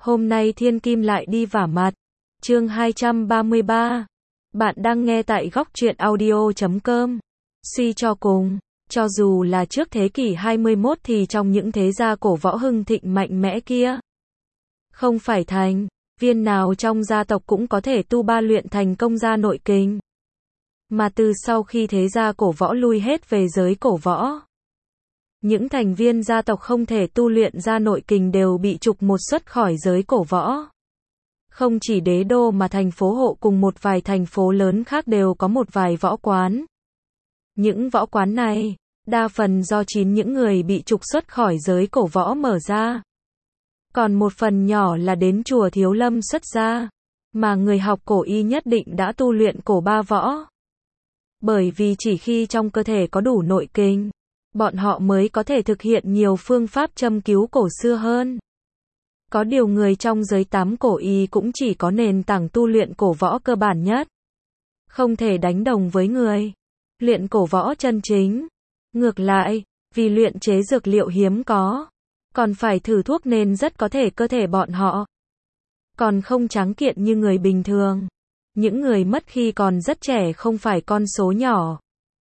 Hôm nay Thiên Kim lại đi vả mặt. Chương 233. Bạn đang nghe tại góc truyện audio.com. Suy cho cùng, cho dù là trước thế kỷ 21 thì trong những thế gia cổ võ hưng thịnh mạnh mẽ kia, không phải thành viên nào trong gia tộc cũng có thể tu ba luyện thành công gia nội kình. Mà từ sau khi thế gia cổ võ lui hết về giới cổ võ, những thành viên gia tộc không thể tu luyện ra nội kình đều bị trục một xuất khỏi giới cổ võ. Không chỉ đế đô mà thành phố Hộ cùng một vài thành phố lớn khác đều có một vài võ quán. Những võ quán này, đa phần do chính những người bị trục xuất khỏi giới cổ võ mở ra. Còn một phần nhỏ là đến chùa Thiếu Lâm xuất gia, mà người học cổ y nhất định đã tu luyện cổ ba võ. Bởi vì chỉ khi trong cơ thể có đủ nội kình, bọn họ mới có thể thực hiện nhiều phương pháp châm cứu cổ xưa hơn. Có điều người trong giới tám cổ y cũng chỉ có nền tảng tu luyện cổ võ cơ bản nhất. Không thể đánh đồng với người luyện cổ võ chân chính. Ngược lại, vì luyện chế dược liệu hiếm có, còn phải thử thuốc nên rất có thể cơ thể bọn họ còn không tráng kiện như người bình thường. Những người mất khi còn rất trẻ không phải con số nhỏ.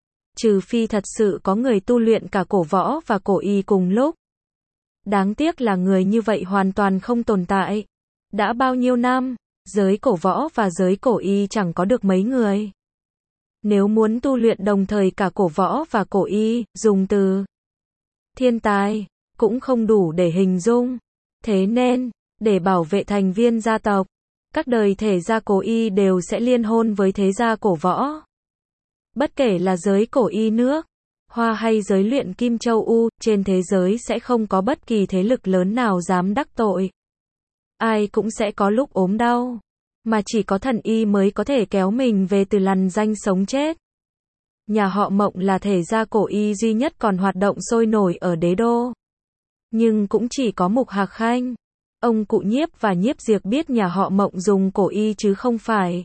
Trừ phi thật sự có người tu luyện cả cổ võ và cổ y cùng lúc. Đáng tiếc là người như vậy hoàn toàn không tồn tại. Đã bao nhiêu năm, giới cổ võ và giới cổ y chẳng có được mấy người. Nếu muốn tu luyện đồng thời cả cổ võ và cổ y, dùng từ thiên tài cũng không đủ để hình dung. Thế nên, để bảo vệ thành viên gia tộc, các đời thể gia cổ y đều sẽ liên hôn với thế gia cổ võ. Bất kể là giới cổ y nước Hoa hay giới luyện kim châu U, trên thế giới sẽ không có bất kỳ thế lực lớn nào dám đắc tội. Ai cũng sẽ có lúc ốm đau, mà chỉ có thần y mới có thể kéo mình về từ lằn ranh sống chết. Nhà họ Mộng là thể gia cổ y duy nhất còn hoạt động sôi nổi ở đế đô. Nhưng cũng chỉ có Mục Hạc Khanh, ông cụ Nhiếp và Nhiếp Diệp biết nhà họ Mộng dùng cổ y chứ không phải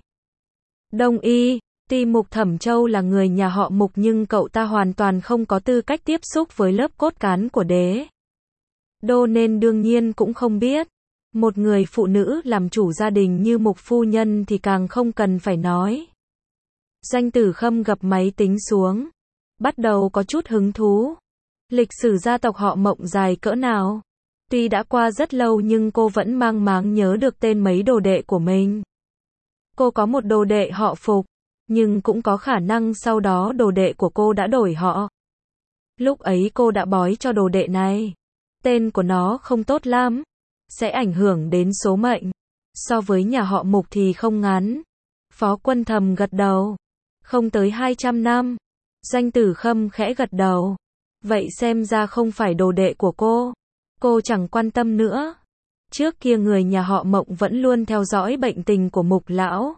đông y. Tuy Mục Thẩm Châu là người nhà họ Mục nhưng cậu ta hoàn toàn không có tư cách tiếp xúc với lớp cốt cán của đế đô nên đương nhiên cũng không biết. Một người phụ nữ làm chủ gia đình như Mục phu nhân thì càng không cần phải nói. Doanh Tử Khâm gập máy tính xuống, bắt đầu có chút hứng thú. Lịch sử gia tộc họ Mộng dài cỡ nào? Tuy đã qua rất lâu nhưng cô vẫn mang máng nhớ được tên mấy đồ đệ của mình. Cô có một đồ đệ họ Phục, nhưng cũng có khả năng sau đó đồ đệ của cô đã đổi họ. Lúc ấy cô đã bói cho đồ đệ này. Tên của nó không tốt lắm, sẽ ảnh hưởng đến số mệnh. So với nhà họ Mục thì không ngắn. Phó Quân thầm gật đầu. Không tới 200 năm. Doanh Tử Khâm khẽ gật đầu. Vậy xem ra không phải đồ đệ của cô. Cô chẳng quan tâm nữa. Trước kia người nhà họ Mộng vẫn luôn theo dõi bệnh tình của Mục lão.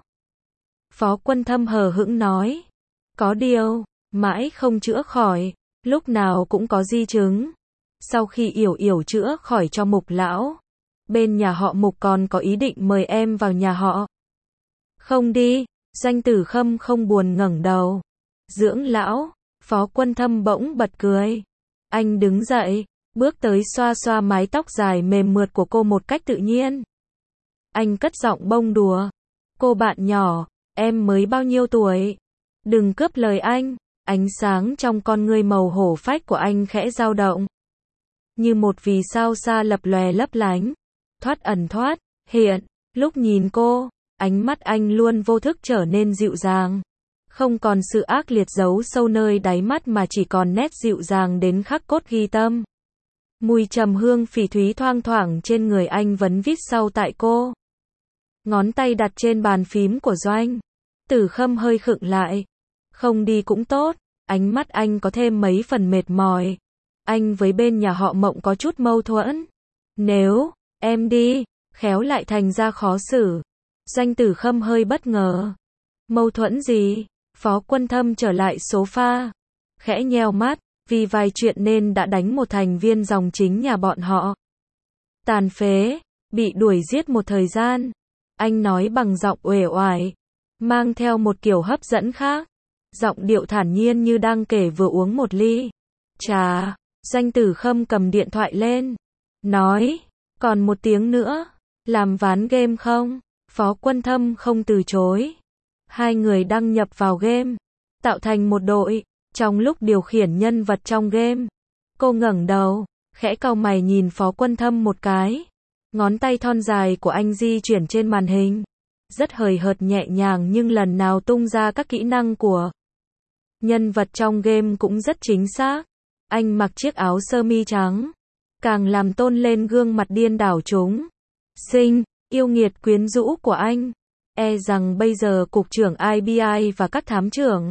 Phó Quân Thâm hờ hững nói. Có điều, mãi không chữa khỏi, lúc nào cũng có di chứng. Sau khi Yểu Yểu chữa khỏi cho Mục lão, bên nhà họ Mục còn có ý định mời em vào nhà họ. Không đi, Doanh Tử Khâm không buồn ngẩng đầu. Dưỡng lão, Phó Quân Thâm bỗng bật cười. Anh đứng dậy, bước tới xoa xoa mái tóc dài mềm mượt của cô một cách tự nhiên. Anh cất giọng bông đùa. Cô bạn nhỏ, em mới bao nhiêu tuổi? Đừng cướp lời anh. Ánh sáng trong con ngươi màu hổ phách của anh khẽ dao động. Như một vì sao xa lập lòe lấp lánh. Thoát ẩn thoát, hiện. Lúc nhìn cô, ánh mắt anh luôn vô thức trở nên dịu dàng. Không còn sự ác liệt giấu sâu nơi đáy mắt mà chỉ còn nét dịu dàng đến khắc cốt ghi tâm. Mùi trầm hương phỉ thúy thoang thoảng trên người anh vấn vít sau tại cô. Ngón tay đặt trên bàn phím của Doanh Tử Khâm hơi khựng lại. Không đi cũng tốt. Ánh mắt anh có thêm mấy phần mệt mỏi. Anh với bên nhà họ Mộng có chút mâu thuẫn. Nếu em đi, khéo lại thành ra khó xử. Doanh Tử Khâm hơi bất ngờ. Mâu thuẫn gì? Phó Quân Thâm trở lại sofa, khẽ nheo mắt. Vì vài chuyện nên đã đánh một thành viên dòng chính nhà bọn họ. Tàn phế, bị đuổi giết một thời gian. Anh nói bằng giọng uể oải, mang theo một kiểu hấp dẫn khác. Giọng điệu thản nhiên như đang kể vừa uống một ly trà. Doanh Tử Khâm cầm điện thoại lên, nói, còn một tiếng nữa, Làm ván game không? Phó Quân Thâm không từ chối. Hai người đăng nhập vào game, tạo thành một đội. Trong lúc điều khiển nhân vật trong game, cô ngẩng đầu, khẽ cau mày nhìn Phó Quân Thâm một cái. Ngón tay thon dài của anh di chuyển trên màn hình, rất hời hợt nhẹ nhàng nhưng lần nào tung ra các kỹ năng của nhân vật trong game cũng rất chính xác. Anh mặc chiếc áo sơ mi trắng, càng làm tôn lên gương mặt điên đảo chúng sinh, yêu nghiệt quyến rũ của anh. E rằng bây giờ cục trưởng IBI và các thám trưởng,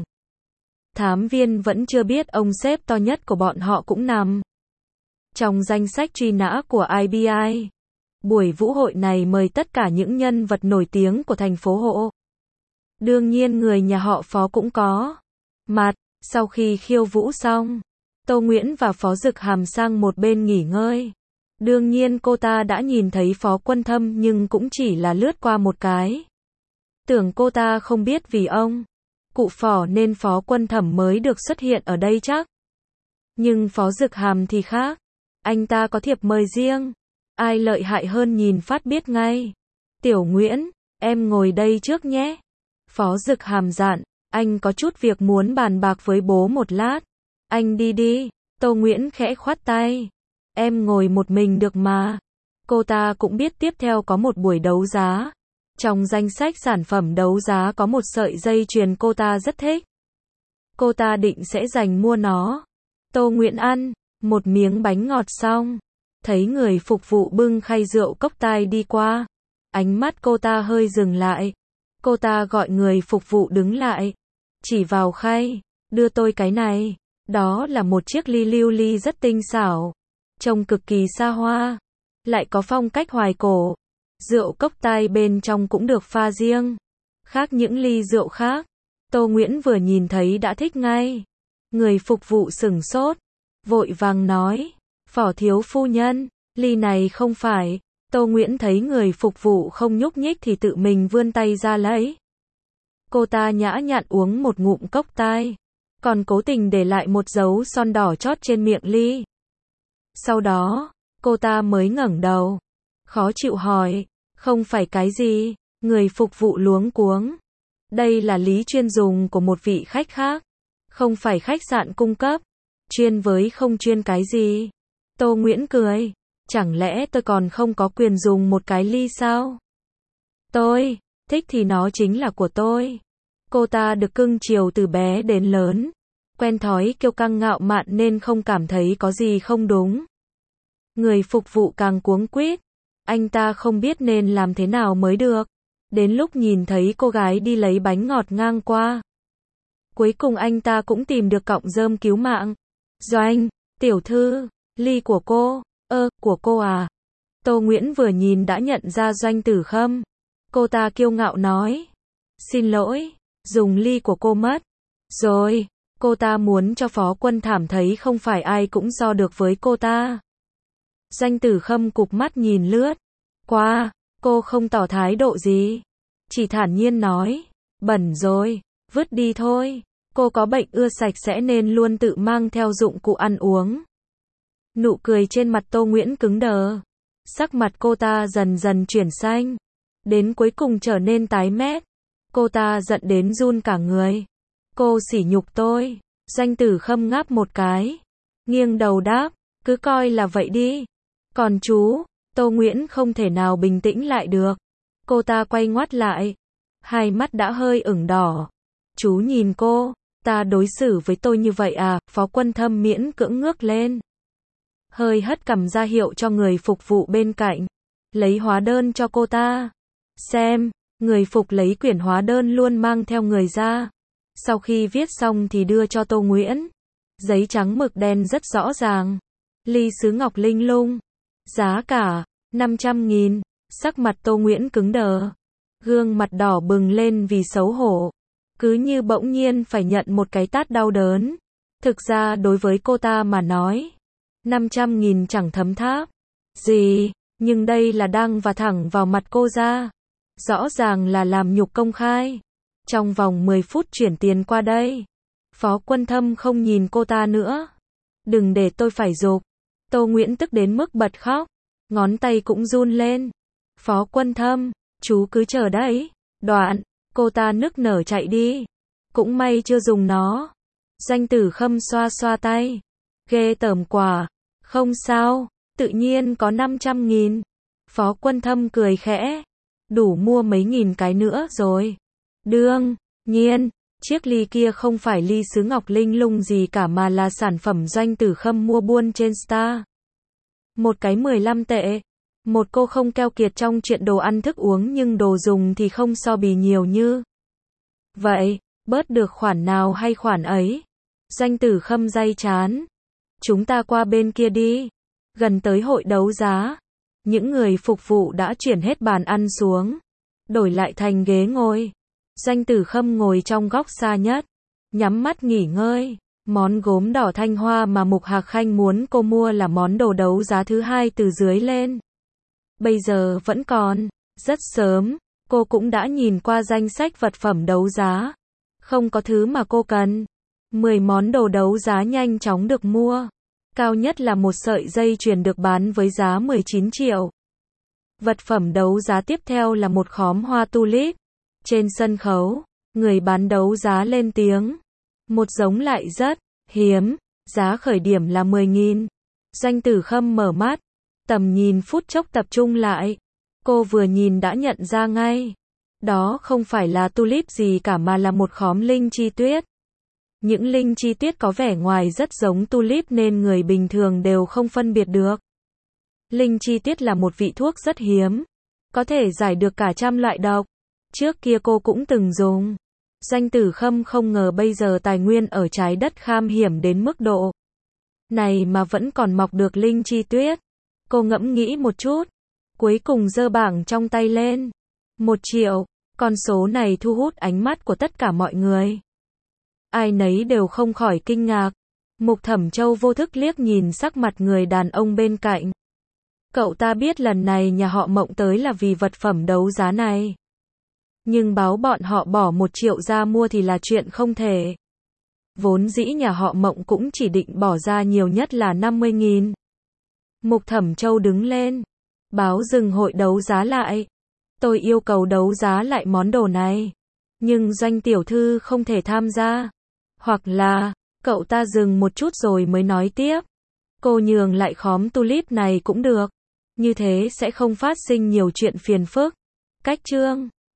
thám viên vẫn chưa biết ông sếp to nhất của bọn họ cũng nằm trong danh sách truy nã của IBI. Buổi vũ hội này mời tất cả những nhân vật nổi tiếng của thành phố Hộ. Đương nhiên người nhà họ Phó cũng có mặt. Sau khi khiêu vũ xong, Tô Nguyễn và Phó Dực Hàm sang một bên nghỉ ngơi. Đương nhiên cô ta đã nhìn thấy Phó Quân Thâm nhưng cũng chỉ là lướt qua một cái. Tưởng cô ta không biết vì ông cụ Phỏ nên Phó Quân Thẩm mới được xuất hiện ở đây chắc. Nhưng Phó Dực Hàm thì khác. Anh ta có thiệp mời riêng. Ai lợi hại hơn nhìn phát biết ngay. Tiểu Nguyễn, em ngồi đây trước nhé. Phó Dực Hàm dặn, anh có chút việc muốn bàn bạc với bố một lát. Anh đi đi. Tô Nguyễn khẽ khoát tay. Em ngồi một mình được mà. Cô ta cũng biết tiếp theo có một buổi đấu giá. Trong danh sách sản phẩm đấu giá có một sợi dây chuyền cô ta rất thích. Cô ta định sẽ dành mua nó. Tô Nguyễn ăn một miếng bánh ngọt xong, thấy người phục vụ bưng khay rượu cốc tai đi qua. Ánh mắt cô ta hơi dừng lại. Cô ta gọi người phục vụ đứng lại. Chỉ vào khay, đưa tôi cái này. Đó là một chiếc ly lưu ly rất tinh xảo. Trông cực kỳ xa hoa. Lại có phong cách hoài cổ. Rượu cốc tai bên trong cũng được pha riêng. Khác những ly rượu khác. Tô Nguyễn vừa nhìn thấy đã thích ngay. Người phục vụ sửng sốt. Vội vàng nói. Phỏ thiếu phu nhân, ly này không phải. Tô Nguyễn thấy người phục vụ không nhúc nhích thì tự mình vươn tay ra lấy. Cô ta nhã nhặn uống một ngụm cốc tai. Còn cố tình để lại một dấu son đỏ chót trên miệng ly. Sau đó, cô ta mới ngẩng đầu. Khó chịu hỏi. Không phải cái gì? Người phục vụ luống cuống. Đây là lý chuyên dùng của một vị khách khác. Không phải khách sạn cung cấp. Chuyên với không chuyên cái gì? Tô Nguyễn cười. Chẳng lẽ tôi còn không có quyền dùng một cái ly sao? Tôi thích thì nó chính là của tôi. Cô ta được cưng chiều từ bé đến lớn. Quen thói kiêu căng ngạo mạn nên không cảm thấy có gì không đúng. Người phục vụ càng cuống quýt. Anh ta không biết nên làm thế nào mới được. Đến lúc nhìn thấy cô gái đi lấy bánh ngọt ngang qua. Cuối cùng anh ta cũng tìm được cọng rơm cứu mạng. Doanh, tiểu thư, ly của cô. Của cô à? Tô Nguyễn vừa nhìn đã nhận ra Doanh Tử Khâm. Cô ta kiêu ngạo nói. Xin lỗi, dùng ly của cô mất. Rồi, cô ta muốn cho Phó Quân Thảm thấy không phải ai cũng so được với cô ta. Doanh Tử Khâm cụp mắt nhìn lướt qua, cô không tỏ thái độ gì. Chỉ thản nhiên nói. Bẩn rồi, vứt đi thôi. Cô có bệnh ưa sạch sẽ nên luôn tự mang theo dụng cụ ăn uống. Nụ cười trên mặt Tô Nguyễn cứng đờ. Sắc mặt cô ta dần dần chuyển xanh. Đến cuối cùng trở nên tái mét. Cô ta giận đến run cả người. Cô sỉ nhục tôi. Doanh Tử Khâm ngáp một cái. Nghiêng đầu đáp. Cứ coi là vậy đi. Còn chú, Tô Nguyễn không thể nào bình tĩnh lại được. Cô ta quay ngoắt lại. Hai mắt đã hơi ửng đỏ. Chú nhìn cô. Ta đối xử với tôi như vậy à? Phó Quân Thâm miễn cưỡng ngước lên. Hơi hất cằm ra hiệu cho người phục vụ bên cạnh. Lấy hóa đơn cho cô ta. Xem, người phục lấy quyển hóa đơn luôn mang theo người ra. Sau khi viết xong thì đưa cho Tô Nguyễn. Giấy trắng mực đen rất rõ ràng. Ly sứ ngọc linh lung. Giá cả, 500.000. Sắc mặt Tô Nguyễn cứng đờ. Gương mặt đỏ bừng lên vì xấu hổ. Cứ như bỗng nhiên phải nhận một cái tát đau đớn. Thực ra đối với cô ta mà nói, 500.000 chẳng thấm tháp gì, nhưng đây là đang và thẳng vào mặt cô ra. Rõ ràng là làm nhục công khai. Trong vòng 10 phút chuyển tiền qua đây. Phó Quân Thâm không nhìn cô ta nữa. Đừng để tôi phải giục. Tô Nguyễn tức đến mức bật khóc. Ngón tay cũng run lên. Phó Quân Thâm, chú cứ chờ đấy. Đoạn, cô ta nức nở chạy đi. Cũng may chưa dùng nó. Doanh Tử Khâm xoa xoa tay. Ghê tởm quả. Không sao, tự nhiên có 500.000. Phó Quân Thâm cười khẽ. Đủ mua mấy nghìn cái nữa rồi. Đương nhiên, chiếc ly kia không phải ly sứ ngọc linh lung gì cả mà là sản phẩm Doanh Tử Khâm mua buôn trên Star. Một cái 15 tệ. Một cô không keo kiệt trong chuyện đồ ăn thức uống nhưng đồ dùng thì không so bì nhiều như. Vậy, bớt được khoản nào hay khoản ấy. Doanh Tử Khâm day chán. Chúng ta qua bên kia đi. Gần tới hội đấu giá. Những người phục vụ đã chuyển hết bàn ăn xuống. Đổi lại thành ghế ngồi. Doanh Tử Khâm ngồi trong góc xa nhất. Nhắm mắt nghỉ ngơi. Món gốm đỏ Thanh Hoa mà Mục Hạc Khanh muốn cô mua là món đồ đấu giá thứ hai từ dưới lên. Bây giờ vẫn còn. Rất sớm. Cô cũng đã nhìn qua danh sách vật phẩm đấu giá. Không có thứ mà cô cần. 10 món đồ đấu giá nhanh chóng được mua. Cao nhất là một sợi dây chuyền được bán với giá 19 triệu. Vật phẩm đấu giá tiếp theo là một khóm hoa tulip. Trên sân khấu, người bán đấu giá lên tiếng. Một giống lại rất hiếm, giá khởi điểm là 10.000. Doanh Tử Khâm mở mắt, tầm nhìn phút chốc tập trung lại. Cô vừa nhìn đã nhận ra ngay. Đó không phải là tulip gì cả mà là một khóm linh chi tuyết. Những linh chi tiết có vẻ ngoài rất giống tulip nên người bình thường đều không phân biệt được. Linh chi tiết là một vị thuốc rất hiếm. Có thể giải được cả trăm loại độc. Trước kia cô cũng từng dùng. Doanh Tử Khâm không ngờ bây giờ tài nguyên ở trái đất khan hiếm đến mức độ này mà vẫn còn mọc được linh chi tuyết. Cô ngẫm nghĩ một chút. Cuối cùng giơ bảng trong tay lên. 1 triệu. Con số này thu hút ánh mắt của tất cả mọi người. Ai nấy đều không khỏi kinh ngạc. Mục Thẩm Châu vô thức liếc nhìn sắc mặt người đàn ông bên cạnh. Cậu ta biết lần này nhà họ Mộng tới là vì vật phẩm đấu giá này. Nhưng báo bọn họ bỏ 1 triệu ra mua thì là chuyện không thể. Vốn dĩ nhà họ Mộng cũng chỉ định bỏ ra nhiều nhất là 50.000. Mục Thẩm Châu đứng lên. Báo dừng hội đấu giá lại. Tôi yêu cầu đấu giá lại món đồ này. Nhưng Doanh tiểu thư không thể tham gia. Hoặc là, cậu ta dừng một chút rồi mới nói tiếp. Cô nhường lại khóm tulip này cũng được. Như thế sẽ không phát sinh nhiều chuyện phiền phức. Cách chương